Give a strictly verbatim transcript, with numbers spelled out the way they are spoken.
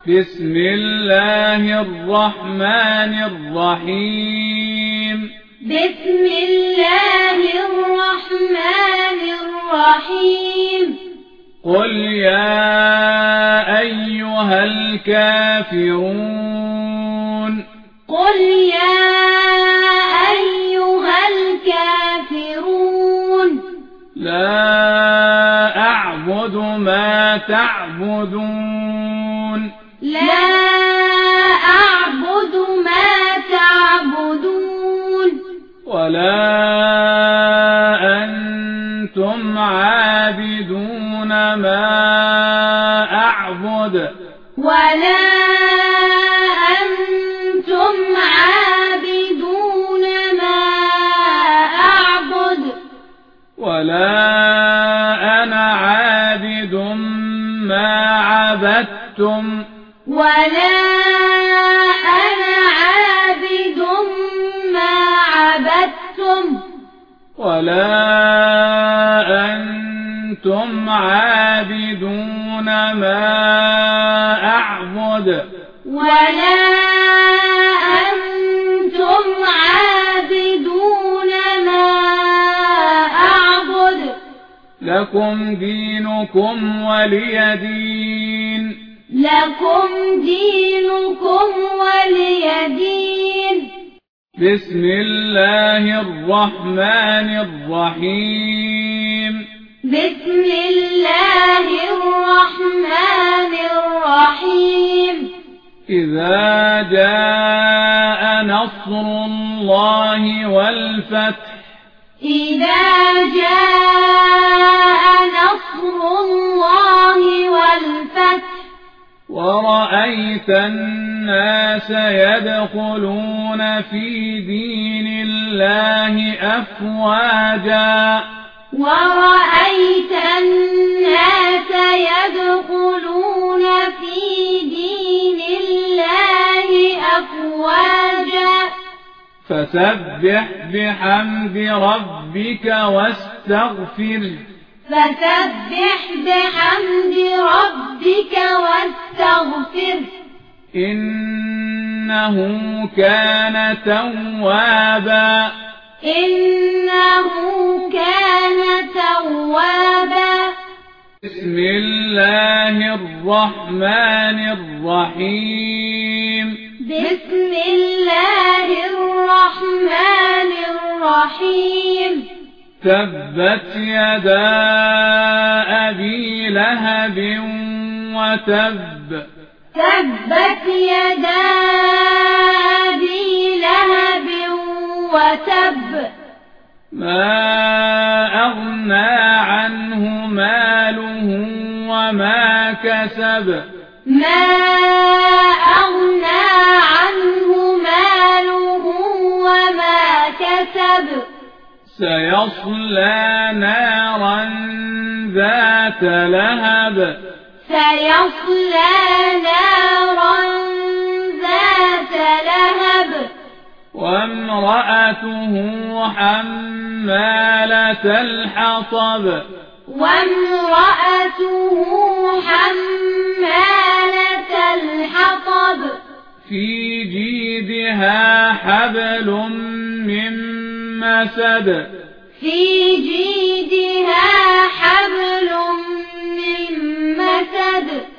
بسم الله الرحمن الرحيم بسم الله الرحمن الرحيم قل يا أيها الكافرون قل يا أيها الكافرون لا أعبد ما تعبدون لا أعبد ما تعبدون ولا أنتم عابدون ما أعبد ولا أنتم عابدون ما أعبد ولا أنا عابد ما عبدتم ولا أنا عابد ما عبدتم ولا أنتم عابدون ما أعبد ولا أنتم عابدون ما أعبد لكم دينكم ولي دين لكم دينكم ولي دين بسم الله الرحمن الرحيم بسم الله الرحمن الرحيم إذا جاء نصر الله والفتح إذا جاء نصر الله والفتح ورأيت الناس يدخلون في دين الله أفواجا ورأيت الناس يدخلون في دين الله أفواجا فسبح بحمد ربك واستغفر فسبح بحمد ربك واستغفر إنه كان توابا إنه كان توابا بسم الله الرحمن الرحيم بسم الله الرحمن الرحيم تبت يدا أبي لهب وتب تبت يدا أبي لهب وتب ما أغنى عنه ماله وما كسب ما أغنى عنه ماله وما كسب سيصلى نارا ذات لهب سيصلى نارا ذات لهب وامرأته حمالة الحطب وامرأته حمالة الحطب في جيدها حبل من مسد في جيدها حبل من مسد